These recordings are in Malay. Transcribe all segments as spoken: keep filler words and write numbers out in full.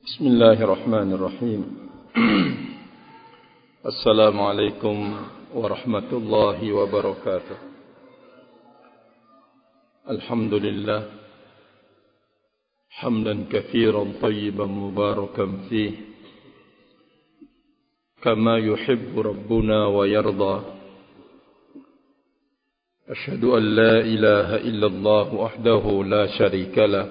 بسم الله الرحمن الرحيم السلام عليكم ورحمة الله وبركاته الحمد لله حمدا كثيرا طيبا مباركا فيه كما يحب ربنا ويرضى أشهد أن لا إله إلا الله وحده لا شريك له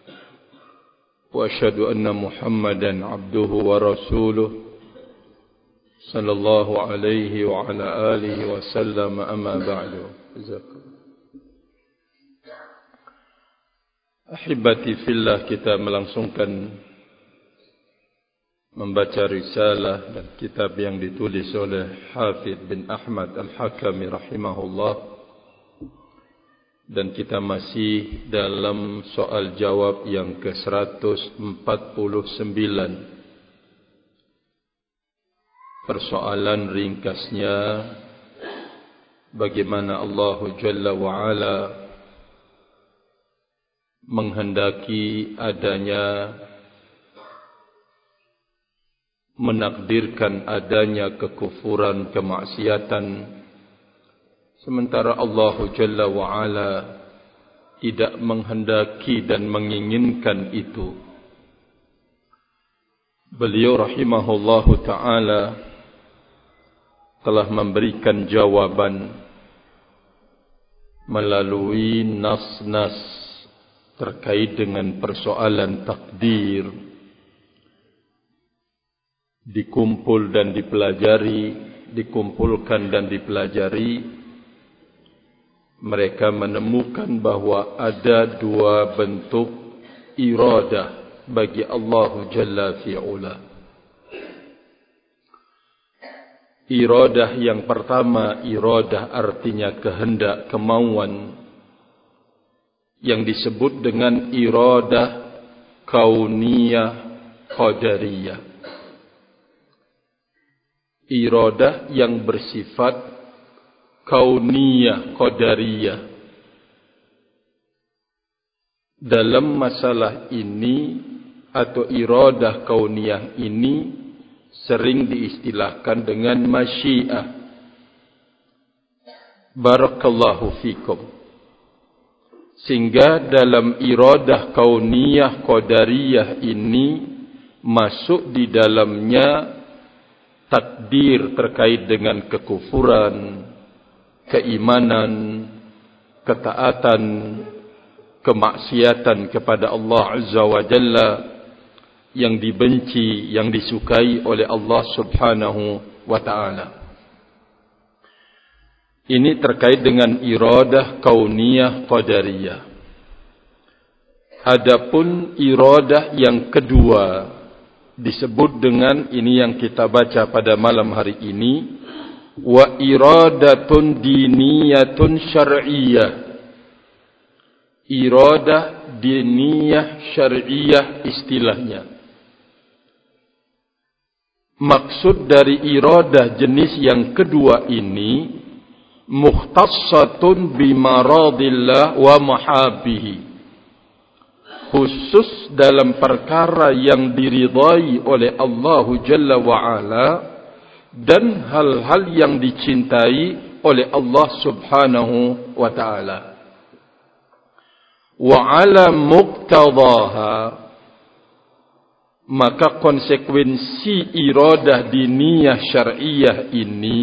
وأشهد أن محمدا عبده ورسوله صلى الله عليه وعلى آله وسلم أما بعد Ahibati fillah, kita melangsungkan membaca risalah dan kitab yang ditulis oleh Hafidh bin Ahmad Al-Hakami rahimahullah. Dan kita masih dalam soal jawab yang ke seratus empat puluh sembilan. Persoalan ringkasnya, bagaimana Allah Jalla wa'ala menghendaki adanya, menakdirkan adanya kekufuran, kemaksiatan, sementara Allah Jalla wa'ala tidak menghendaki dan menginginkan itu. Beliau rahimahullahu ta'ala telah memberikan jawaban melalui nas-nas terkait dengan persoalan takdir, dikumpul dan dipelajari, dikumpulkan dan dipelajari. Mereka menemukan bahawa ada dua bentuk iradah bagi Allah Jalla fi'ula. Iradah yang pertama, iradah artinya kehendak, kemauan, yang disebut dengan iradah kauniyah qadariyah. Iradah yang bersifat kauniyah qadariyah. Dalam masalah ini atau iradah kauniyah ini sering diistilahkan dengan masyiah. Barakallahu fikum. Sehingga dalam iradah kauniyah qadariyah ini masuk di dalamnya takdir terkait dengan kekufuran, keimanan, ketaatan, kemaksiatan kepada Allah Azza wa Jalla, yang dibenci, yang disukai oleh Allah Subhanahu wa ta'ala. Ini terkait dengan iradah kauniyah qadariyah. Adapun iradah yang kedua disebut dengan ini yang kita baca pada malam hari ini, wa iradatun diniyatun syar'iyyah. Iradah diniyah syar'iyyah istilahnya. Maksud dari iradah jenis yang kedua ini mukhtassatun bimaradillah wa mahabbihi, khusus dalam perkara yang diridai oleh Allah Jalla wa'ala dan hal-hal yang dicintai oleh Allah Subhanahu wa ta'ala. Wa 'ala muqtadaha, maka konsekuensi iradah diniyah syar'iyyah ini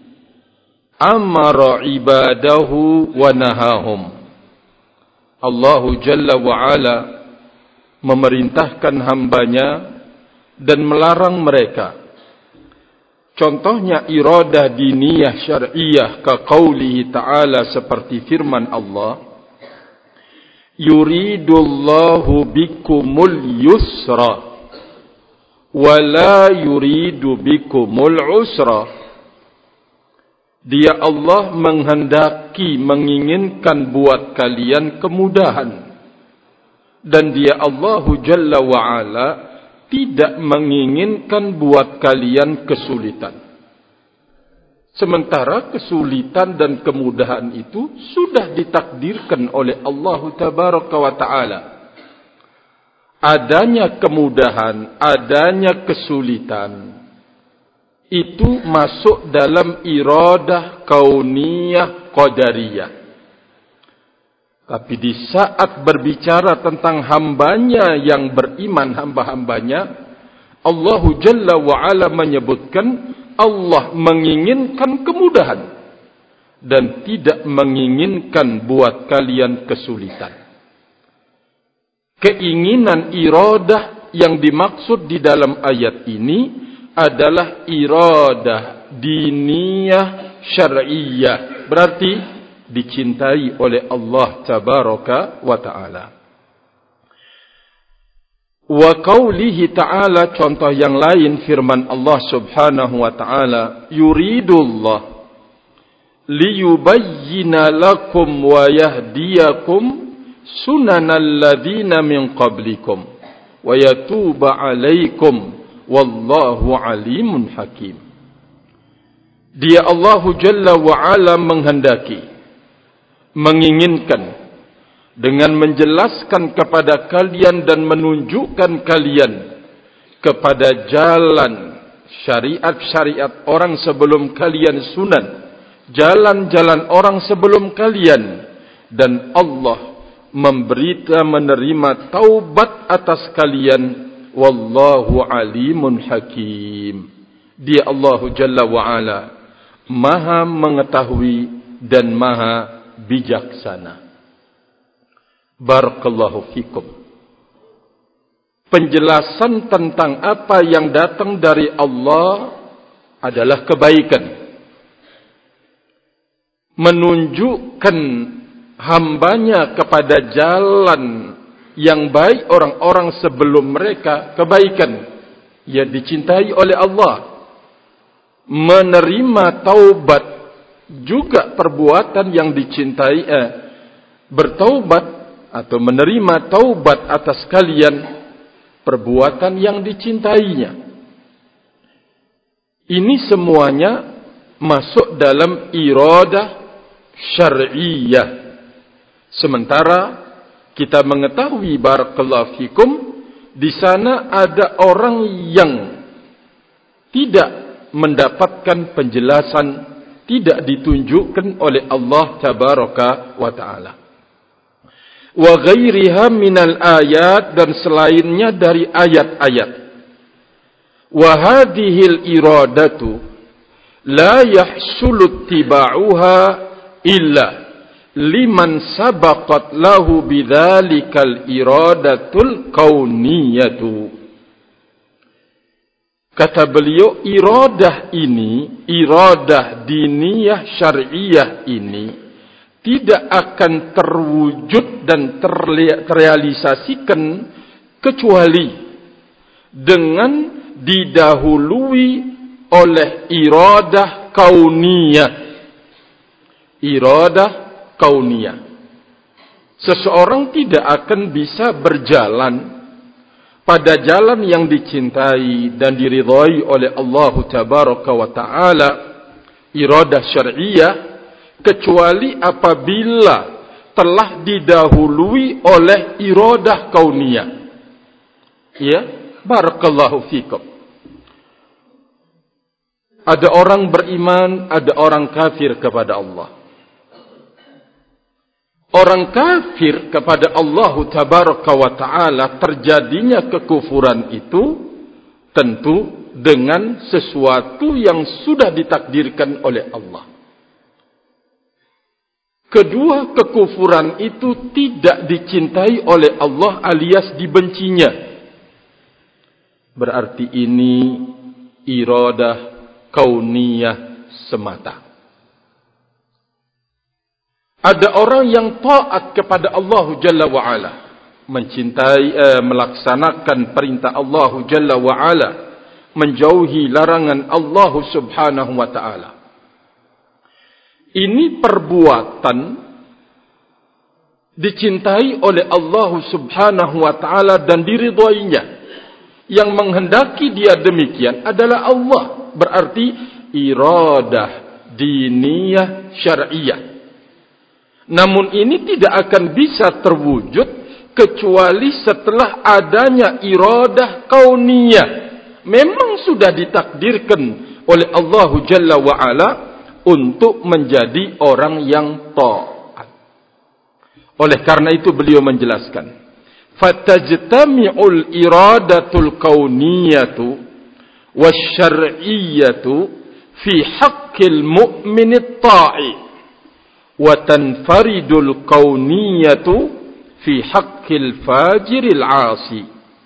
amara ibadahu wa nahahum. Allah Jalla wa'ala memerintahkan hambanya dan melarang mereka. Contohnya iradah diniyah syar'iyyah ka qaulihi ta'ala, seperti firman Allah, yuridullahu bikumul yusra wa la yuridu bikumul usra. Dia Allah menghendaki, menginginkan buat kalian kemudahan, dan dia Allah Jalla wa'ala tidak menginginkan buat kalian kesulitan. Sementara kesulitan dan kemudahan itu sudah ditakdirkan oleh Allah Tabaraka wa Ta'ala. adanya kemudahan, adanya kesulitan, itu masuk dalam iradah kauniyah qadariyah. Tapi di saat berbicara tentang hambanya yang beriman, hamba-hambanya, Allah Jalla wa'ala menyebutkan Allah menginginkan kemudahan dan tidak menginginkan buat kalian kesulitan. Keinginan iradah yang dimaksud di dalam ayat ini adalah iradah diniyah syar'iyyah, berarti dicintai oleh Allah Tabaraka wa Ta'ala. Wa qawlihi ta'ala, contoh yang lain firman Allah Subhanahu wa Ta'ala, yuridullah liyubayyina lakum wa yahdiyakum sunanal ladzina min qablikum wa yatuba 'alaikum wallahu 'alimun hakim. Dia Allah Jalla wa 'ala menghendaki, menginginkan dengan menjelaskan kepada kalian dan menunjukkan kalian kepada jalan syariat-syariat orang sebelum kalian, sunan, jalan-jalan orang sebelum kalian, dan Allah memberita menerima taubat atas kalian. Wallahu alimun hakim. Dia Allah Jalla wa'ala maha mengetahui dan maha bijaksana. Barakallahu fikum. Penjelasan tentang apa yang datang dari Allah adalah kebaikan, menunjukkan hambanya kepada jalan yang baik orang-orang sebelum mereka, kebaikan, ia dicintai oleh Allah. Menerima taubat juga perbuatan yang dicintai, eh, bertaubat atau menerima taubat atas kalian perbuatan yang dicintainya. Ini semuanya masuk dalam iradah syar'iyyah. Sementara kita mengetahui barakallahu fikum, di sana ada orang yang tidak mendapatkan penjelasan, tidak ditunjukkan oleh Allah Tabaraka wa Ta'ala. Wa ghairiha minal ayat, dan selainnya dari ayat-ayat. Wa hadhil iradatu la yahsulu ittiba'uha illa liman sabaqat lahu bidzalikal iradatul kauniyatu. Kata beliau, iradah ini, iradah diniyah syar'iyyah ini tidak akan terwujud dan terrealisasikan kecuali dengan didahului oleh iradah kauniyah. Iradah kauniyah. Seseorang tidak akan bisa berjalan pada jalan yang dicintai dan diridhai oleh Allah Tabaraka wa Ta'ala, iradah syar'iyyah, kecuali apabila telah didahului oleh iradah kauniyah. Ya, barakallahu fikum. Ada orang beriman, ada orang kafir kepada Allah. Orang kafir kepada Allah Tabaraka wa Ta'ala, terjadinya kekufuran itu tentu dengan sesuatu yang sudah ditakdirkan oleh Allah. Kedua, kekufuran itu tidak dicintai oleh Allah alias dibencinya. Berarti ini iradah kauniyah semata. Ada orang yang taat kepada Allah Jalla wa'ala, mencintai, eh, melaksanakan perintah Allah Jalla wa'ala, menjauhi larangan Allah Subhanahu wa Ta'ala. Ini perbuatan dicintai oleh Allah Subhanahu wa Ta'ala dan diridhoinya. Yang menghendaki dia demikian adalah Allah. Berarti iradah diniyah syar'iyyah. Namun ini tidak akan bisa terwujud kecuali setelah adanya iradah kauniyah. Memang sudah ditakdirkan oleh Allah Jalla wa'ala untuk menjadi orang yang taat. Oleh karena itu beliau menjelaskan, fatajtami'ul iradatul kauniyatu wasyar'iyyatu fi haqqil mu'minit ta'i wa tanfaridul kauniyatu fi haqqil fajiril 'asi.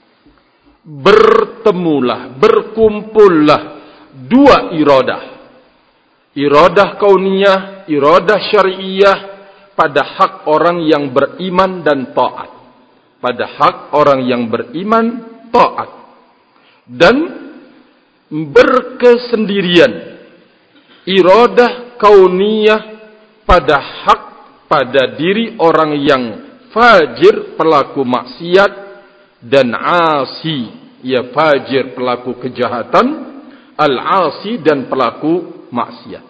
Bertemulah, berkumpullah dua iradah. Iradah kauniyah, iradah syari'iyah pada hak orang yang beriman dan taat. Pada hak orang yang beriman, taat. Dan berkesendirian. Iradah kauniyah pada hak, pada diri orang yang fajir, pelaku maksiat, dan asi, ya fajir, pelaku kejahatan, al-asi, dan pelaku maksiat.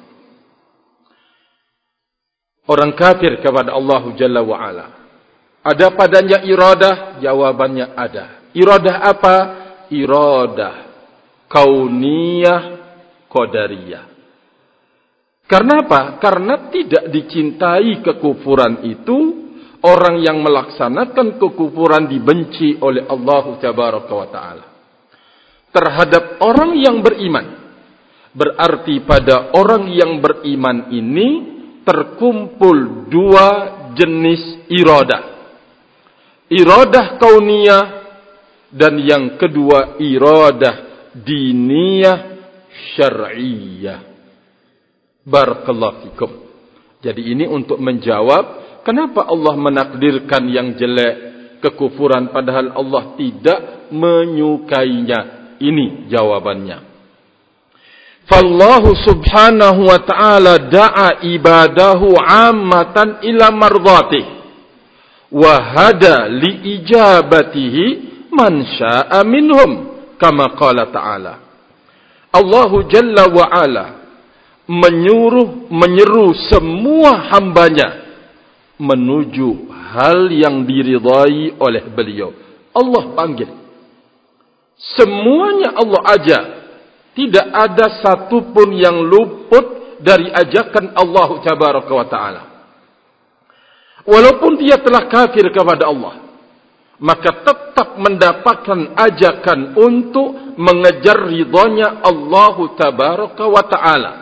Orang kafir kepada Allah Jalla wa'ala, ada padanya iradah? Jawabannya ada. Iradah apa? Iradah kauniyah qadariyah. Karena apa? Karena tidak dicintai kekufuran itu. Orang yang melaksanakan kekufuran dibenci oleh Allah Tabaraka wa Ta'ala. Terhadap orang yang beriman. Berarti pada orang yang beriman ini terkumpul dua jenis iradah. Iradah kauniyah dan yang kedua iradah diniyah syar'iyah. Barakallahu fikum. Jadi ini untuk menjawab kenapa Allah menakdirkan yang jelek, kekufuran, padahal Allah tidak menyukainya. Ini jawabannya. Fallahu subhanahu wa ta'ala da'a ibadahu ammatan ila mardhatih wa hada li ijabatihi man sya'a minhum kama qala ta'ala. Allahu Jalla wa ala menyuruh, menyeru semua hambanya menuju hal yang diridai oleh beliau. Allah panggil. Semuanya Allah ajak. Tidak ada satupun yang luput dari ajakan Allah Tabaraka wa Ta'ala. Walaupun dia telah kafir kepada Allah, maka tetap mendapatkan ajakan untuk mengejar ridhonya Allah Tabaraka wa Ta'ala.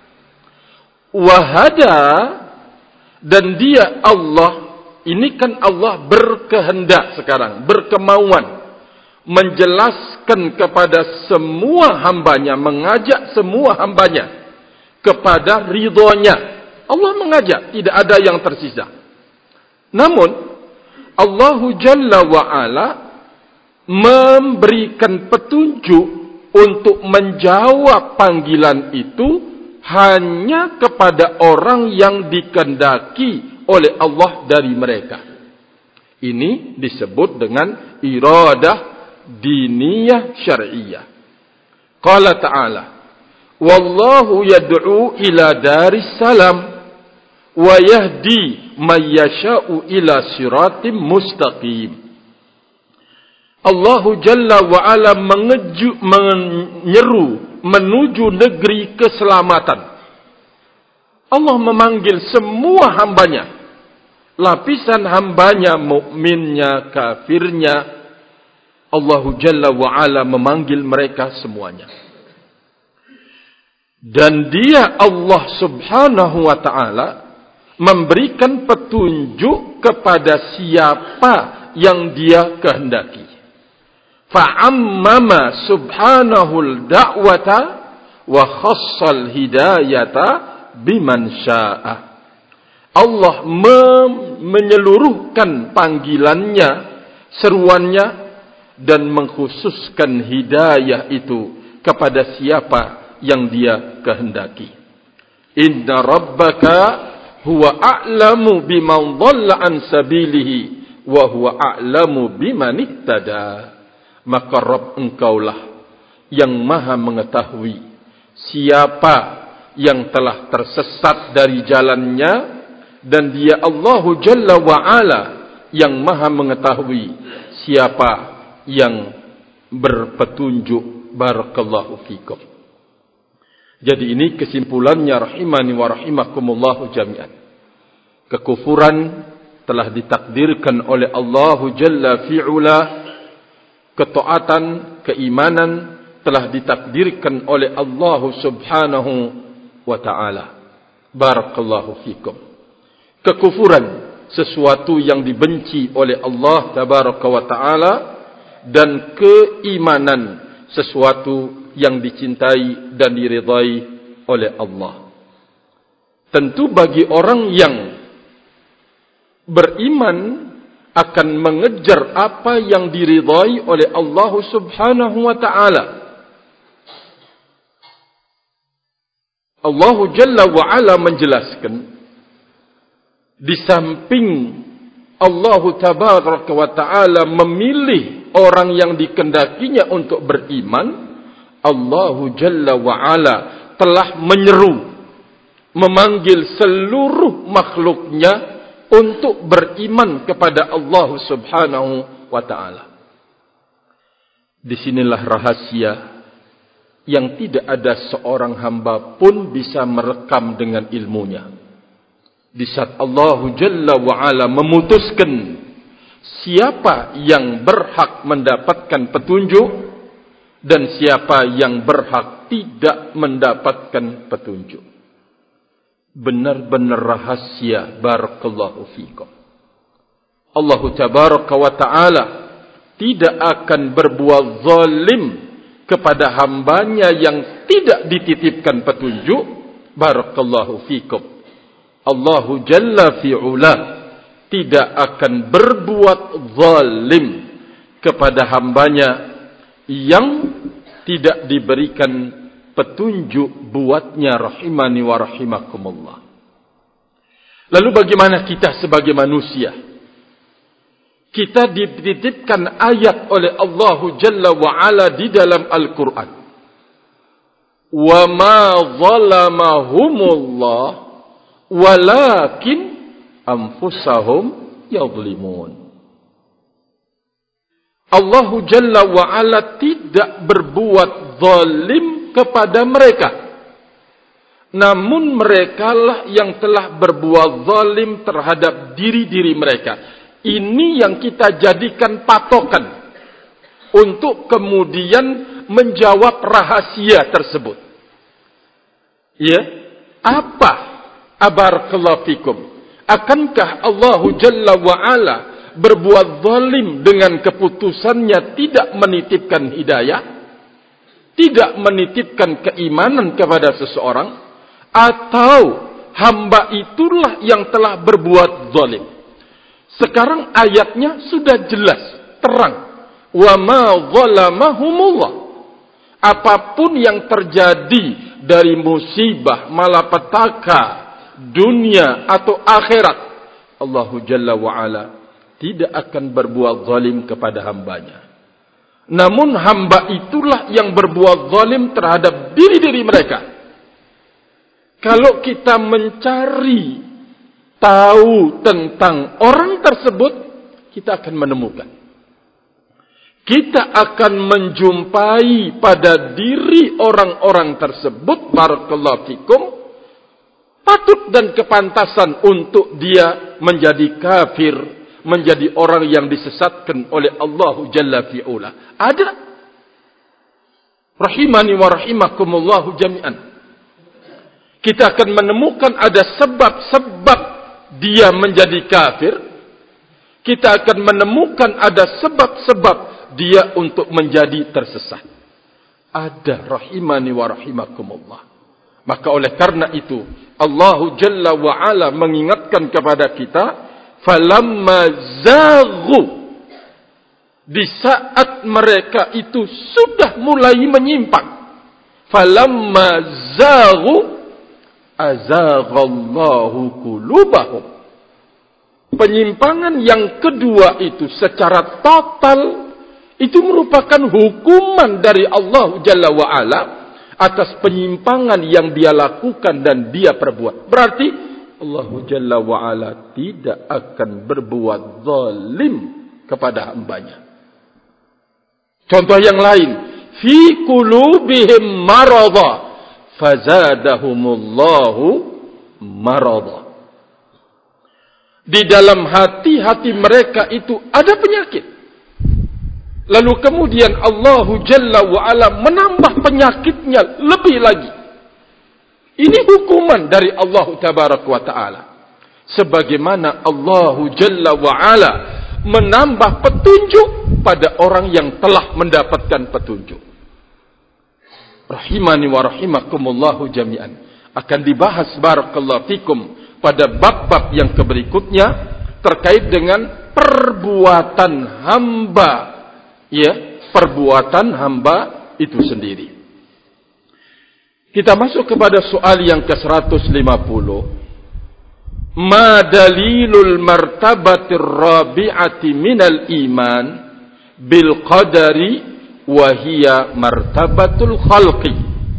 Wahada, dan dia Allah, ini kan Allah berkehendak sekarang, berkemauan menjelaskan kepada semua hambanya, mengajak semua hambanya kepada ridhonya. Allah mengajak, tidak ada yang tersisa. Namun Allah Jalla wa'ala memberikan petunjuk untuk menjawab panggilan itu hanya kepada orang yang dikehendaki oleh Allah dari mereka. Ini disebut dengan iradah diniyah syar'iyah. Qala ta'ala, wallahu yad'u ila daris salam wa yahdi man yasha'u ila siratim mustaqim. Allah Jalla wa ala mengeju, menyeru menuju negeri keselamatan. Allah memanggil semua hambanya, lapisan hambanya, mukminnya, kafirnya. Allah Jalla wa ala memanggil mereka semuanya. Dan dia Allah Subhanahu wa ta'ala memberikan petunjuk kepada siapa yang dia kehendaki. Fa'ammama subhanahul da'wata wa khassal hidayata biman sya'a. Allah menyeluruhkan panggilannya, seruannya, dan mengkhususkan hidayah itu kepada siapa yang dia kehendaki. Inna rabbaka huwa a'lamu biman dhalla an sabilihi wa huwa a'lamu biman ihtada. Maka Rabb engkaulah yang maha mengetahui siapa yang telah tersesat dari jalannya, dan dia Allah Jalla wa'ala yang maha mengetahui siapa yang berpetunjuk. Barakallahu fikum. Jadi ini kesimpulannya rahimani wa rahimakumullahu jami'an. Kekufuran telah ditakdirkan oleh Allah Jalla fi'ula. Ketaatan, keimanan telah ditakdirkan oleh Allah Subhanahu wa ta'ala. Barakallahu fikum. Kekufuran sesuatu yang dibenci oleh Allah Tabaraka wa ta'ala, dan keimanan sesuatu yang dicintai dan diridai oleh Allah. Tentu bagi orang yang beriman akan mengejar apa yang diridai oleh Allah Subhanahu wa ta'ala. Allah Jalla wa Ala menjelaskan, di samping Allah Tabaraka wa ta'ala memilih orang yang dikendakinya untuk beriman, Allah Jalla wa Ala telah menyeru, memanggil seluruh makhluknya untuk beriman kepada Allah Subhanahu wa ta'ala. Disinilah rahasia yang tidak ada seorang hamba pun bisa merekam dengan ilmunya. Di saat Allah Jalla wa Ala memutuskan siapa yang berhak mendapatkan petunjuk dan siapa yang berhak tidak mendapatkan petunjuk. Benar-benar rahasia. Barakallahu fikum. Allah Tabaraka wa ta'ala tidak akan berbuat zalim kepada hambanya yang tidak dititipkan petunjuk. Barakallahu fikum. Allah Jalla fi'ula tidak akan berbuat zalim kepada hambanya yang tidak diberikan petunjuk buatnya rahimani wa rahimakumullah. Lalu bagaimana kita sebagai manusia? Kita dititipkan ayat oleh Allah Jalla wa Ala di dalam Al-Quran. Wa ma zalamahumullah walakin anfusahum yadhlimun. Allah Jalla wa Ala tidak berbuat zalim kepada mereka, namun merekalah yang telah berbuat zalim terhadap diri-diri mereka. Ini yang kita jadikan patokan untuk kemudian menjawab rahasia tersebut. Ya, apa? Barakallahu fikum. Akankah Allah Jalla wa Ala berbuat zalim dengan keputusannya tidak menitipkan hidayah, tidak menitipkan keimanan kepada seseorang, atau hamba itulah yang telah berbuat zalim? Sekarang ayatnya sudah jelas, terang. Wa ma zalamahumullah. Apapun yang terjadi dari musibah, malapetaka, dunia atau akhirat, Allah Jalla wa Ala tidak akan berbuat zalim kepada hambanya. Namun hamba itulah yang berbuat zalim terhadap diri-diri mereka. Kalau kita mencari tahu tentang orang tersebut, kita akan menemukan. Kita akan menjumpai pada diri orang-orang tersebut, barakallahu fikum, patut dan kepantasan untuk dia menjadi kafir, menjadi orang yang disesatkan oleh Allah Jalla fi'ula. Ada. Rahimani wa rahimakumullahu jami'an. Kita akan menemukan ada sebab-sebab dia menjadi kafir. Kita akan menemukan ada sebab-sebab dia untuk menjadi tersesat. Ada, rahimani wa rahimakumullah. Maka oleh karena itu Allah Jalla wa Ala mengingatkan kepada kita, falamma zaghu, di saat mereka itu sudah mulai menyimpang, falamma zaghu azaghallahu qulubahum. Penyimpangan yang kedua itu secara total itu merupakan hukuman dari Allah Jalla wa Ala atas penyimpangan yang dia lakukan dan dia perbuat. Berarti Allah Jalla wa'ala tidak akan berbuat zalim kepada hambanya. Contoh yang lain, fi qulubihim maradha fazadahumullahu maradha. Di dalam hati-hati mereka itu ada penyakit. Lalu kemudian Allah Jalla wa'ala menambah penyakitnya lebih lagi. Ini hukuman dari Allah Tabaraka wa Ta'ala. Sebagaimana Allah Jalla wa'ala menambah petunjuk pada orang yang telah mendapatkan petunjuk. Rahimani wa rahimakumullahu jami'an. Akan dibahas barakallahu fikum pada bab-bab yang berikutnya terkait dengan perbuatan hamba, ya, perbuatan hamba itu sendiri. Kita masuk kepada soal yang ke seratus lima puluh. Ma dalilul martabatir rabi'ati minal iman bil qadari wa hiya martabatul khalqi.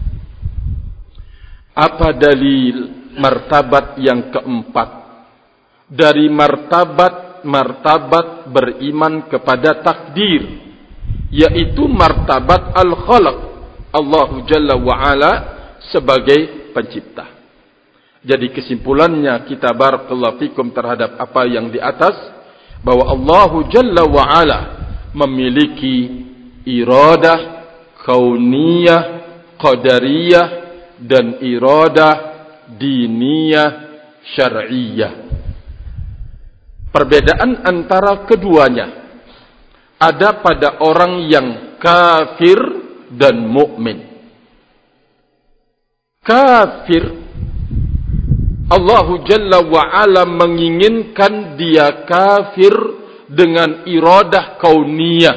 Apa dalil martabat yang keempat dari martabat-martabat beriman kepada takdir, yaitu martabat al-khalq, Allah Jalla wa'ala sebagai pencipta. Jadi kesimpulannya kita barakallahu fikum terhadap apa yang di atas, bahwa Allah Jalla wa'ala memiliki iradah kauniyah, qadariyah, dan iradah diniyah, syar'iyah. Perbedaan antara keduanya ada pada orang yang kafir dan mukmin. Kafir, Allah Jalla wa'ala menginginkan dia kafir dengan iradah kauniyah,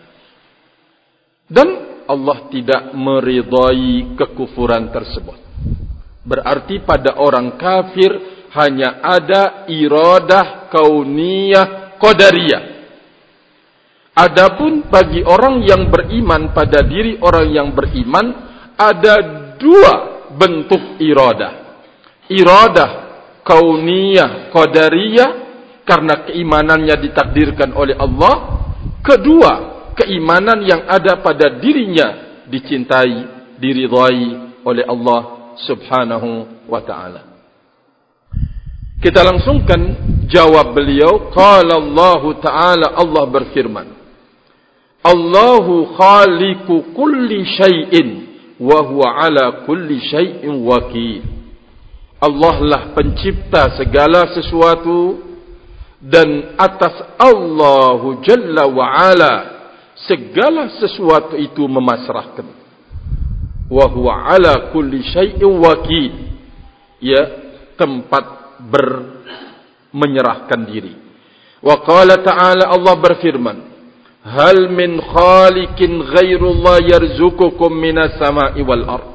dan Allah tidak meridai kekufuran tersebut. Berarti pada orang kafir hanya ada iradah kauniyah qadariyah. Adapun bagi orang yang beriman, pada diri orang yang beriman ada dua bentuk iradah. Iradah kauniyah qadariyah karena keimanannya ditakdirkan oleh Allah. Kedua, keimanan yang ada pada dirinya dicintai, diridai oleh Allah Subhanahu wa ta'ala. Kita langsungkan jawab beliau. Qala Allah ta'ala, Allah berfirman, Allahu khaliqu kulli syai'in wa huwa ala kulli syai'in wakil. Allah lah pencipta segala sesuatu, dan atas Allah Jalla wa'ala segala sesuatu itu memasrahkan. Wa huwa ala kulli syai'in wakil, ya, tempat ber menyerahkan diri. Wa qala ta'ala, Allah berfirman, hal min khaliqin ghairullah yarzuqukum minas sama'i wal ard.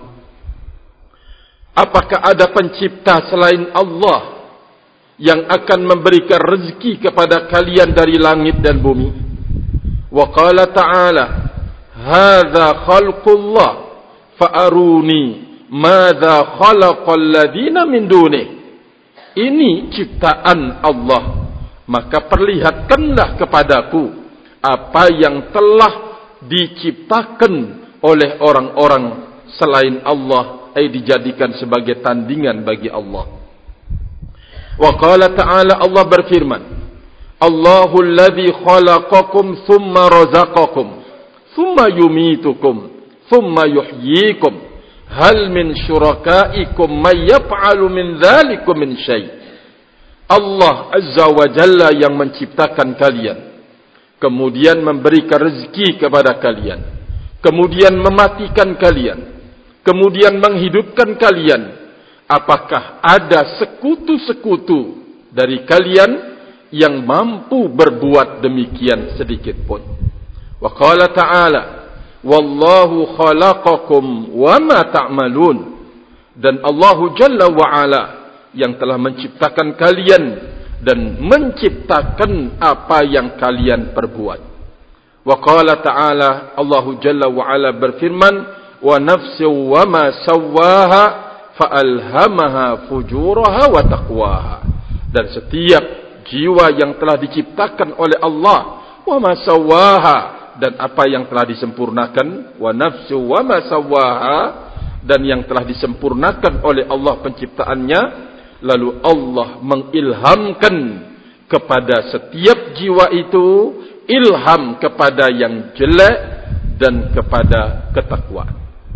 Apakah ada pencipta selain Allah yang akan memberikan rezeki kepada kalian dari langit dan bumi? Wa qala ta'ala, hadza khalqullah fa'aruni madza khalaqal ladina min dunih. Ini ciptaan Allah, maka perlihatkanlah kepadaku apa yang telah diciptakan oleh orang-orang selain Allah, ay dijadikan sebagai tandingan bagi Allah. Wa qala ta'ala, Allah berfirman, Allahul ladzi khalaqakum thumma razaqakum thumma yumitukum thumma yuhyikum hal min syurakaikum may yaf'alu min dzalikum min syai'. Allah Azza wa Jalla yang menciptakan kalian, kemudian memberikan rezeki kepada kalian, kemudian mematikan kalian, kemudian menghidupkan kalian. Apakah ada sekutu-sekutu dari kalian yang mampu berbuat demikian sedikit pun? Wa qala ta'ala, wallahu khalaqakum wa ma ta'malun. Dan Allah Jalla wa Ala yang telah menciptakan kalian dan menciptakan apa yang kalian perbuat. Wa qala ta'ala, Allah Jalla wa Ala berfirman, wa nafsin wa ma sawwaha fa'alhamaha fujuraha wa taqwaha. Dan setiap jiwa yang telah diciptakan oleh Allah, wa ma sawwaha, dan apa yang telah disempurnakan, wa nafsu wa ma sawwaha, dan yang telah disempurnakan oleh Allah penciptaannya, lalu Allah mengilhamkan kepada setiap jiwa itu ilham kepada yang jelek dan kepada ketakwaan.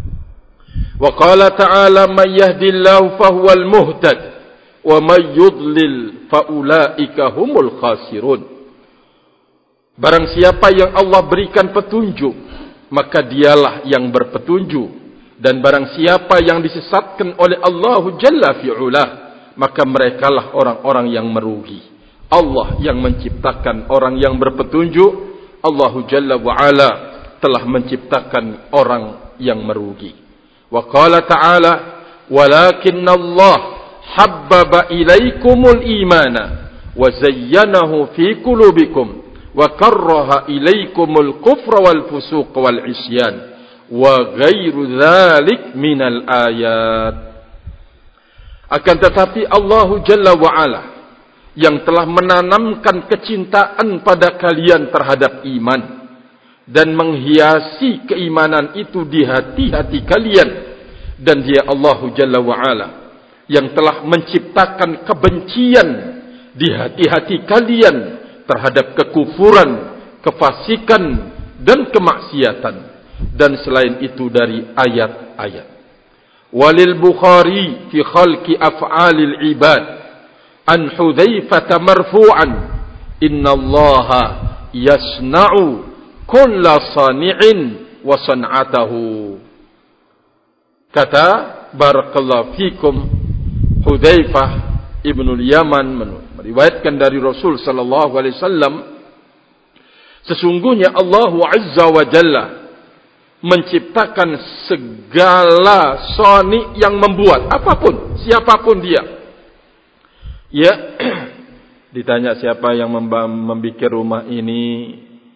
Wa qala ta'ala may yahdillahu fahuwal muhtad wa may yudlil faulaika humul khasirun. Barang siapa yang Allah berikan petunjuk, maka dialah yang berpetunjuk, dan barang siapa yang disesatkan oleh Allah Jalla fi'ulah, maka merekalah orang-orang yang merugi. Allah yang menciptakan orang yang berpetunjuk, Allah Jalla wa'ala telah menciptakan orang yang merugi. Wa qala ta'ala walakinna Allah habbaba ilaikumul imana wa zayyanahu fi qulubikum wa karraha ilaikumul kufra wal fusuq wal isyan wa ghairu dzalik minal ayat. Akan tetapi Allah Jalla wa'ala yang telah menanamkan kecintaan pada kalian terhadap iman dan menghiasi keimanan itu di hati-hati kalian, dan dia Allah Jalla wa'ala yang telah menciptakan kebencian di hati-hati kalian terhadap kekufuran, kefasikan dan kemaksiatan, dan selain itu dari ayat-ayat. Walil Bukhari fi khalqi af'alil ibad an Hudzaifah marfu'an innallaha yasna'u kulla sani'in wa san'atahu. Kata barakallahu fikum Hudzaifah ibnul Yaman meriwayatkan dari Rasul sallallahu alaihi wasallam, sesungguhnya Allah Azza wa Jalla menciptakan segala sani yang membuat apapun, siapapun dia. Ya, ditanya siapa yang membuat rumah ini?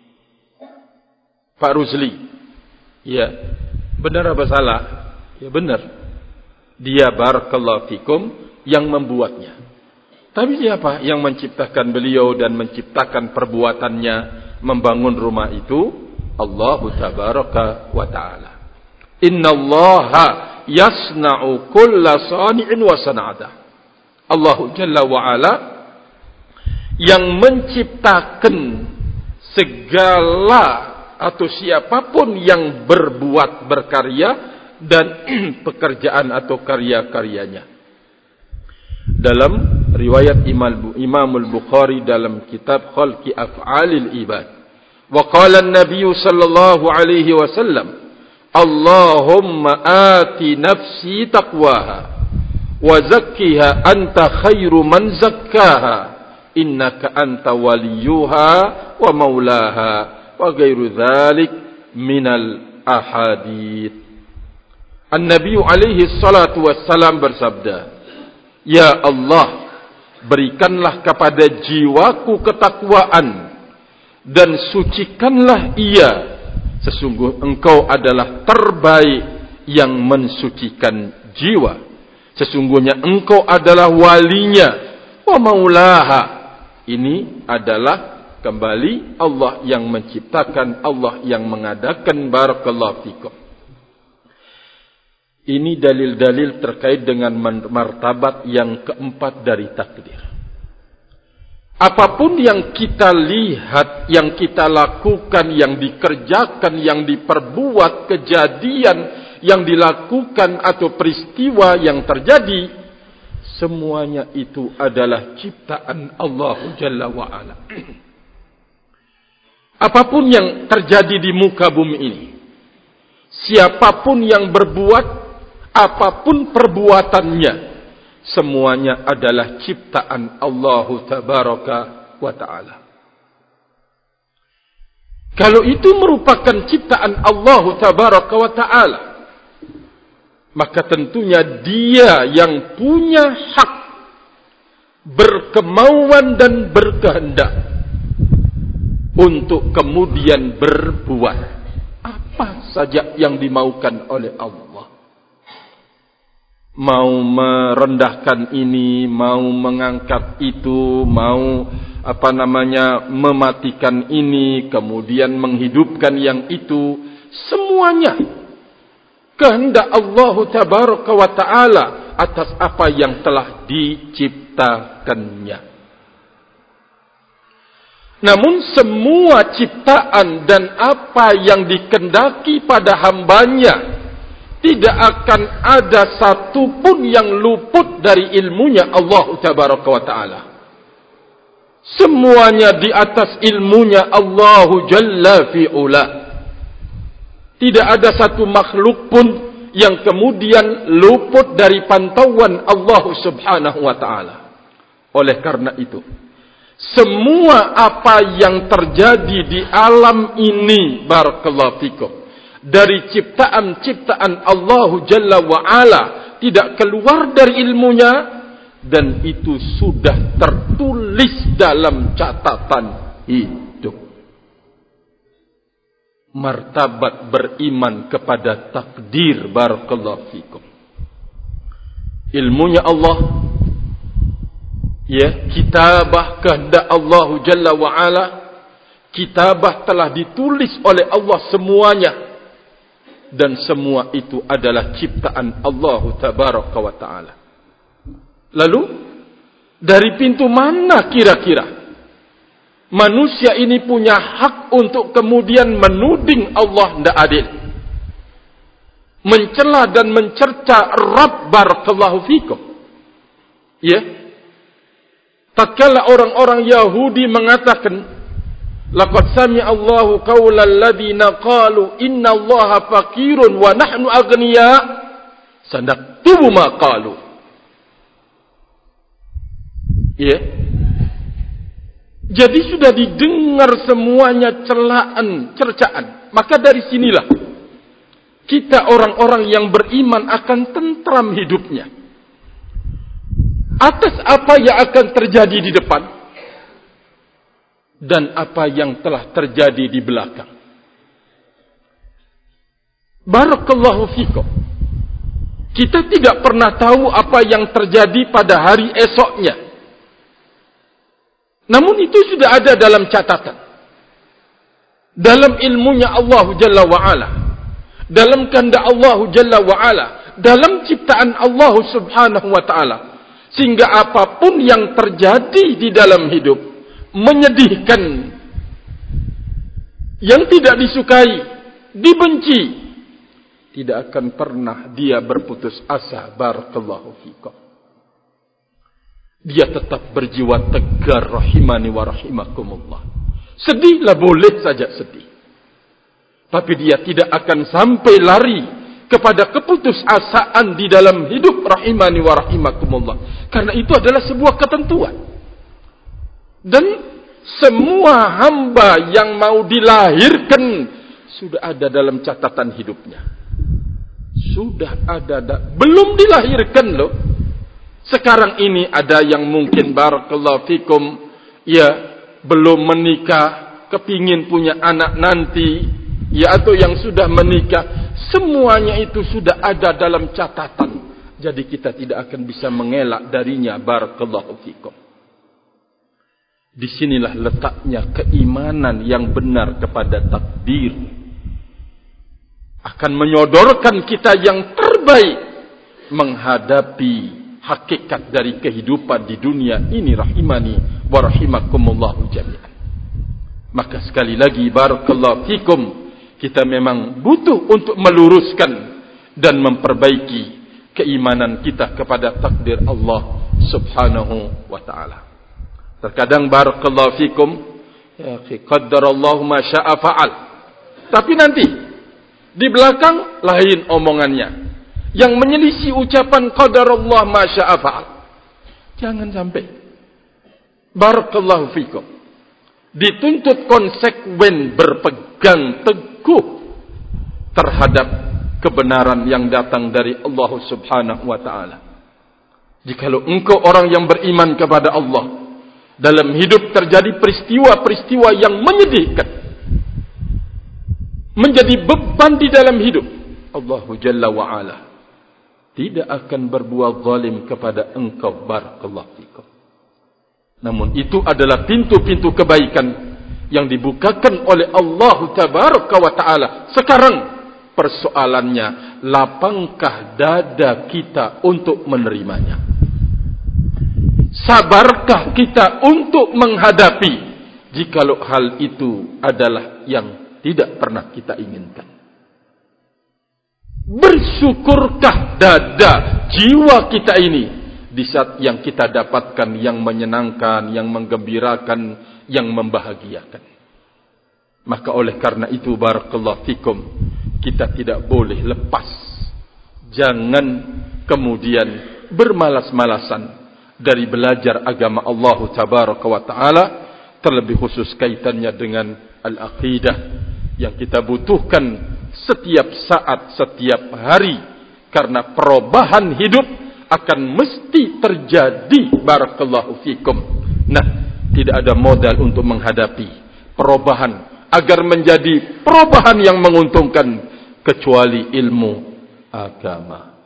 Pak Rusli. Ya, benar apa salah? Ya benar. Dia barakallahu fikum yang membuatnya. Tapi siapa yang menciptakan beliau dan menciptakan perbuatannya membangun rumah itu? Allah tabaraka wa ta'ala. Innallaha yasna'u kulla sani'in wa san'atah. Allah Jalla wa'ala yang menciptakan segala atau siapapun yang berbuat, berkarya dan pekerjaan atau karya-karyanya. Dalam riwayat Imam Al-Bukhari dalam kitab Khalqi Af'alil Ibad, wa qala an-nabiy sallallahu alaihi wasallam, Allahumma ati nafsi taqwaha wa zakkiha anta khairu man zakkaha innaka anta waliyuha wa maulaha wa ghairu dzalik minal ahadith. An-Nabi alaihi salatu wassalam bersabda, ya Allah, berikanlah kepada jiwaku ketakwaan dan sucikanlah ia, sesungguh engkau adalah terbaik yang mensucikan jiwa, sesungguhnya engkau adalah walinya, wa maulaha. Ini adalah kembali Allah yang menciptakan, Allah yang mengadakan. Barakallahu fikum. Ini dalil-dalil terkait dengan martabat yang keempat dari takdir. Apapun yang kita lihat, yang kita lakukan, yang dikerjakan, yang diperbuat, kejadian yang dilakukan atau peristiwa yang terjadi, semuanya itu adalah ciptaan Allah Jalla wa'ala. Apapun yang terjadi di muka bumi ini, siapapun yang berbuat, apapun perbuatannya, semuanya adalah ciptaan Allah tabaraka wa ta'ala. Kalau itu merupakan ciptaan Allah tabaraka wa ta'ala, maka tentunya dia yang punya hak berkemauan dan berkehendak untuk kemudian berbuat apa saja yang dimaukan oleh Allah. mau merendahkan ini, mau mengangkat itu, mau apa namanya mematikan ini, kemudian menghidupkan yang itu, semuanya kehendak Allah Tabaraka wa Ta'ala atas apa yang telah diciptakannya. Namun semua ciptaan dan apa yang dikehendaki pada hambanya tidak akan ada satu pun yang luput dari ilmunya Allah Tabaraka wa Ta'ala. Semuanya di atas ilmunya Allah Jalla fi'ula. Tidak ada satu makhluk pun yang kemudian luput dari pantauan Allah Subhanahu wa Ta'ala. Oleh karena itu, semua apa yang terjadi di alam ini, barakallahu fikum, dari ciptaan-ciptaan Allah Jalla wa'ala, tidak keluar dari ilmunya, dan itu sudah tertulis dalam catatan hidup. Martabat beriman kepada takdir, barakallahu fikum. Ilmunya Allah, ya, kitabah kehendak Allah Jalla wa'ala, kitabah telah ditulis oleh Allah semuanya, dan semua itu adalah ciptaan Allah Tabaraka wa Ta'ala. Lalu dari pintu mana kira-kira manusia ini punya hak untuk kemudian menuding Allah tidak adil, mencela dan mencerca Rabb, barakallahu fikum? Ya, tatkala orang-orang Yahudi mengatakan, laqad sami'a Allahu qaulal ladzina qalu inna Allaha faqirun wa nahnu aghniya sanaktubu ma qalu. Ya, jadi sudah didengar semuanya celaan, cercaan. Maka dari sinilah kita orang-orang yang beriman akan tentram hidupnya atas apa yang akan terjadi di depan dan apa yang telah terjadi di belakang. Barakallahu fikum. Kita tidak pernah tahu apa yang terjadi pada hari esoknya. Namun itu sudah ada dalam catatan, dalam ilmunya Allah Jalla wa'ala, dalam kehendak Allah Jalla wa'ala, dalam ciptaan Allah Subhanahu wa Ta'ala. Sehingga apapun yang terjadi di dalam hidup, menyedihkan, yang tidak disukai, dibenci, tidak akan pernah dia berputus asa, barakallahu fikum. Dia tetap berjiwa tegar, rahimani wa rahimakumullah. Sedihlah, boleh saja sedih, tapi dia tidak akan sampai lari kepada keputusasaan di dalam hidup, rahimani wa rahimakumullah. Karena itu adalah sebuah ketentuan. Dan semua hamba yang mau dilahirkan sudah ada dalam catatan hidupnya. Sudah ada, belum dilahirkan loh. Sekarang ini ada yang mungkin, barakallahu fikum, ya, belum menikah, kepingin punya anak nanti, ya, atau yang sudah menikah. Semuanya itu sudah ada dalam catatan. Jadi kita tidak akan bisa mengelak darinya, barakallahu fikum. Disinilah letaknya keimanan yang benar kepada takdir. Akan menyodorkan kita yang terbaik menghadapi hakikat dari kehidupan di dunia ini, rahimani wa rahimakumullahu jami'an. Maka sekali lagi, barakallahu fikum, kita memang butuh untuk meluruskan dan memperbaiki keimanan kita kepada takdir Allah Subhanahu wa Ta'ala. Terkadang, barakallahu fikum, ya akhi, qaddarallahu ma syaa fa'al. Tapi nanti di belakang lain omongannya, yang menyelisih ucapan qadarullah ma syaa fa'al. Jangan sampai, barakallahu fikum, dituntut konsekuen, berpegang teguh terhadap kebenaran yang datang dari Allah Subhanahu wa Ta'ala. Jikalau engkau orang yang beriman kepada Allah, dalam hidup terjadi peristiwa-peristiwa yang menyedihkan, menjadi beban di dalam hidup, Allah Jalla wa'ala tidak akan berbuat zalim kepada engkau. Barakallahu fikum. Namun itu adalah pintu-pintu kebaikan yang dibukakan oleh Allah Tabaraka wa Ta'ala. Sekarang persoalannya, lapangkah dada kita untuk menerimanya? Sabarkah kita untuk menghadapi jikalau hal itu adalah yang tidak pernah kita inginkan? Bersyukurkah dada jiwa kita ini di saat yang kita dapatkan yang menyenangkan, yang menggembirakan, yang membahagiakan? Maka oleh karena itu, barakallahu fikum, kita tidak boleh lepas. Jangan kemudian bermalas-malasan dari belajar agama Allah Tabaraka wa Ta'ala, terlebih khusus kaitannya dengan al-aqidah yang kita butuhkan setiap saat, setiap hari, karena perubahan hidup akan mesti terjadi. Barakallahu fikum. Nah, tidak ada modal untuk menghadapi perubahan agar menjadi perubahan yang menguntungkan kecuali ilmu agama.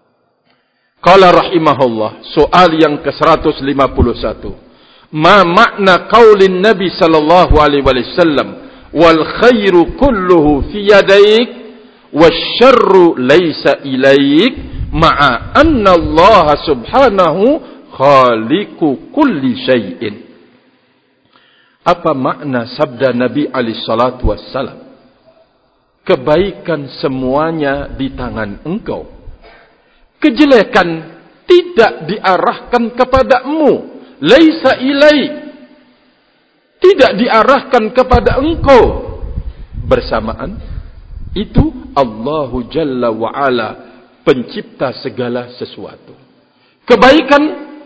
Qala rahimahullah, soal yang ke seratus lima puluh satu. Ma makna qaulin Nabi sallallahu alaihi wasallam, wal khairu kulluhu fi yadaik wasyarru laysa ilaik, ma'a anna Allah subhanahu khaliqu kulli syai'in. Apa makna sabda Nabi alaihi salatu wassalam? Kebaikan semuanya di tangan engkau. Kejelekan tidak diarahkan kepadamu. Laisa ilaik, tidak diarahkan kepada engkau. Bersamaan itu Allahu Jalla wa'ala, pencipta segala sesuatu. Kebaikan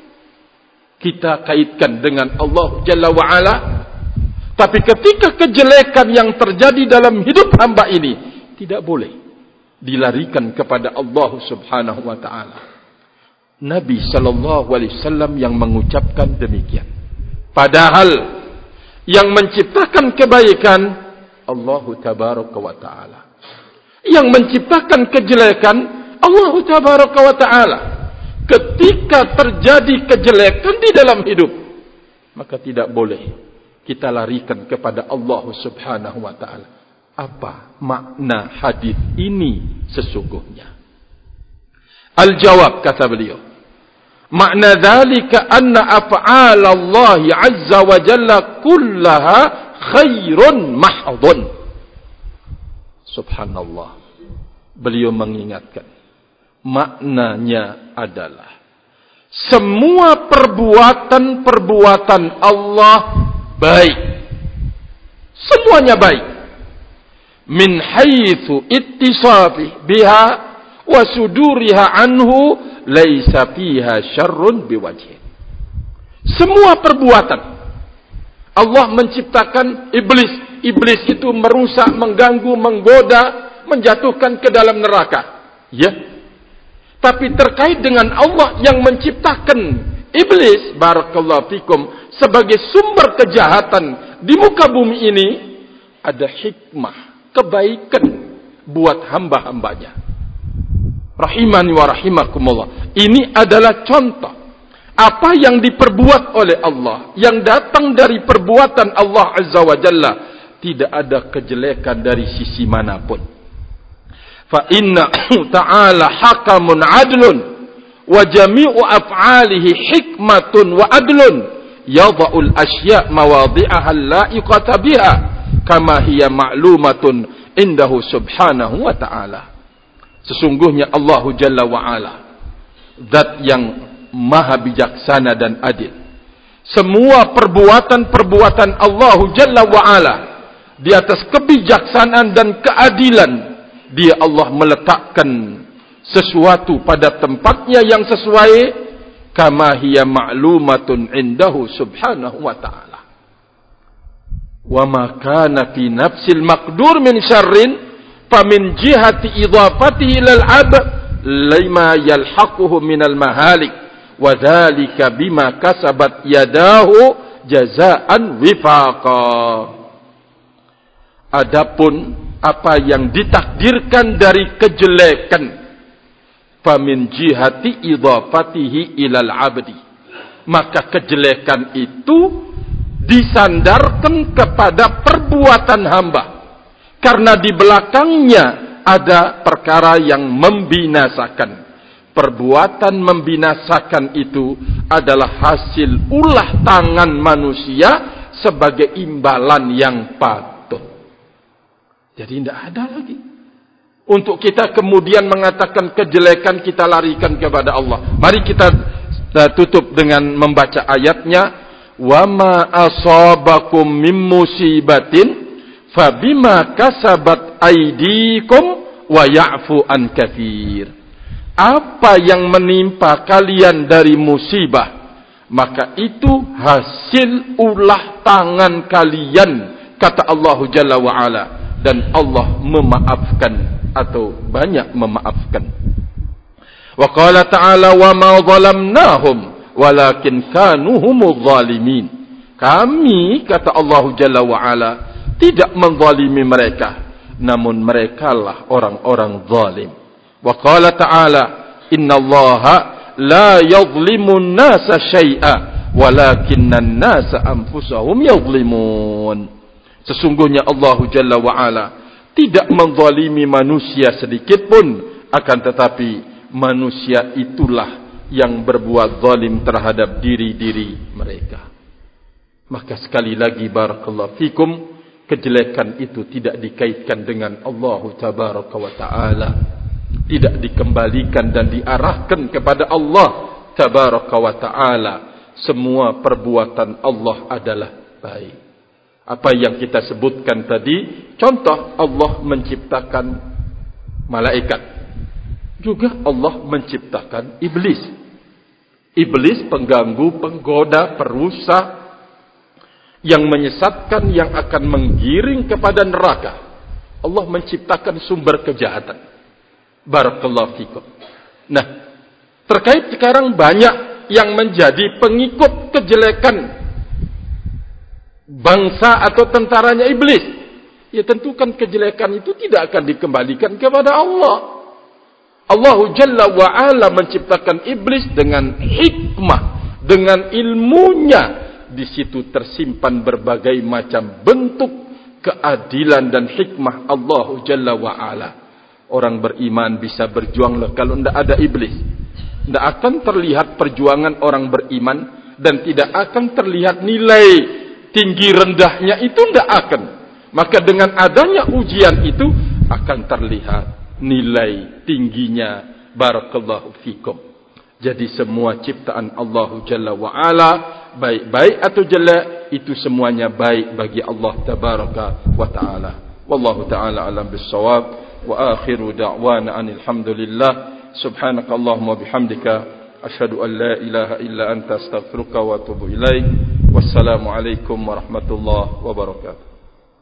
kita kaitkan dengan Allah Jalla wa'ala, tapi ketika kejelekan yang terjadi dalam hidup hamba ini tidak boleh dilarikan kepada Allah Subhanahu wa ta'ala. Nabi sallallahu alaihi wasallam yang mengucapkan demikian. Padahal yang menciptakan kebaikan Allah Tabaraka wa Ta'ala. Yang menciptakan kejelekan Allah Tabaraka wa Ta'ala. Ketika terjadi kejelekan di dalam hidup, maka tidak boleh kita larikan kepada Allah Subhanahu wa Ta'ala. Apa makna hadis ini sesungguhnya? Al-jawab, kata beliau, makna dzalika anna af'al Allah azza wa jalla kullaha khairun mahdhun. Subhanallah. Beliau mengingatkan, maknanya adalah semua perbuatan-perbuatan Allah baik. Semuanya baik. Min haitsu ittisafi biha wa suduriha anhu laisa fiha syarrun biwajhin. Semua perbuatan Allah menciptakan iblis. Iblis itu merusak, mengganggu, menggoda, menjatuhkan ke dalam neraka. Ya. Tapi terkait dengan Allah yang menciptakan iblis, barakallahu fikum, sebagai sumber kejahatan di muka bumi ini, ada hikmah, kebaikan buat hamba-hambanya. Rahimani wa rahimakumullah. Ini adalah contoh apa yang diperbuat oleh Allah, yang datang dari perbuatan Allah Azza wa Jalla, tidak ada kejelekan dari sisi manapun. Fa inna ta'ala hakamun adlun wa jami'u af'alihi hikmatun wa adlun yadha'ul asya' mawadhi'aha la'iqata biha kama hiya ma'lumatun indahu subhanahu wa ta'ala. Sesungguhnya Allah Jalla wa'ala, zat yang maha bijaksana dan adil. Semua perbuatan-perbuatan Allah Jalla wa'ala di atas kebijaksanaan dan keadilan, dia Allah meletakkan sesuatu pada tempatnya yang sesuai, kama hiya ma'lumatun indahu subhanahu wa ta'ala. Wa ma kana fi nafsil maqdur min syarrin famin jihati idhafatihi ilal abd lima yalhaquhu minal mahalik wa dhalika bima kasabat yadahu jazaan wifaqa. Adapun apa yang ditakdirkan dari kejelekan famin jihati idhafatihi ilal abdi, maka kejelekan itu disandarkan kepada perbuatan hamba, karena di belakangnya ada perkara yang membinasakan. Perbuatan membinasakan itu adalah hasil ulah tangan manusia sebagai imbalan yang patut. Jadi tidak ada lagi untuk kita kemudian mengatakan kejelekan kita larikan kepada Allah. Mari kita tutup dengan membaca ayatnya. Wa ma asabakum mim musibatin fabima kasabat aydikum wa ya'fu an katsir. Apa yang menimpa kalian dari musibah, maka itu hasil ulah tangan kalian, kata Allah Jalla wa Ala, dan Allah memaafkan atau banyak memaafkan. Wa qala ta'ala wa ma zalamnahum walakin kanu humudz zalimin. Kami, kata Allah Jalla wa Ala, tidak menzalimi mereka, namun merekalah orang-orang zalim. Wa qala ta'ala innallaha la yadhlimun nasa syai'a walakinnan nasa anfusahum yadhlimun. Sesungguhnya Allah Jalla wa Ala tidak menzalimi manusia sedikit pun, akan tetapi manusia itulah yang berbuat zalim terhadap diri-diri mereka. Maka sekali lagi barakallahu fikum, kejelekan itu tidak dikaitkan dengan Allah tabaraka wa taala, tidak dikembalikan dan diarahkan kepada Allah tabaraka wa taala. Semua perbuatan Allah adalah baik. Apa yang kita sebutkan tadi, contoh Allah menciptakan malaikat, juga Allah menciptakan iblis. Iblis pengganggu, penggoda, perusak, yang menyesatkan, yang akan menggiring kepada neraka. Allah menciptakan sumber kejahatan. Barakallahu fikum. Nah, terkait sekarang banyak yang menjadi pengikut kejelekan bangsa atau tentaranya iblis. Ya tentu kan kejelekan itu tidak akan dikembalikan kepada Allah. Allah Jalla wa Ala menciptakan iblis dengan hikmah, dengan ilmunya. Di situ tersimpan berbagai macam bentuk keadilan dan hikmah Allah Jalla wa Ala. Orang beriman bisa berjuang kalau tidak ada iblis. Tidak akan terlihat perjuangan orang beriman, dan tidak akan terlihat nilai tinggi rendahnya itu, tidak akan. Maka dengan adanya ujian itu akan terlihat nilai tingginya. Barakallahu fikum. Jadi semua ciptaan Allah Jalla wa Ala, baik-baik atau jelek, itu semuanya baik bagi Allah tabaraka wa ta'ala. Wallahu ta'ala alam bis-shawab. Wa akhiru da'wana anil hamdulillah. Subhanakallahumma bihamdika asyhadu an la ilaha illa anta astaghfiruka wa atubu ilaik. Wassalamu alaikum warahmatullahi wabarakatuh.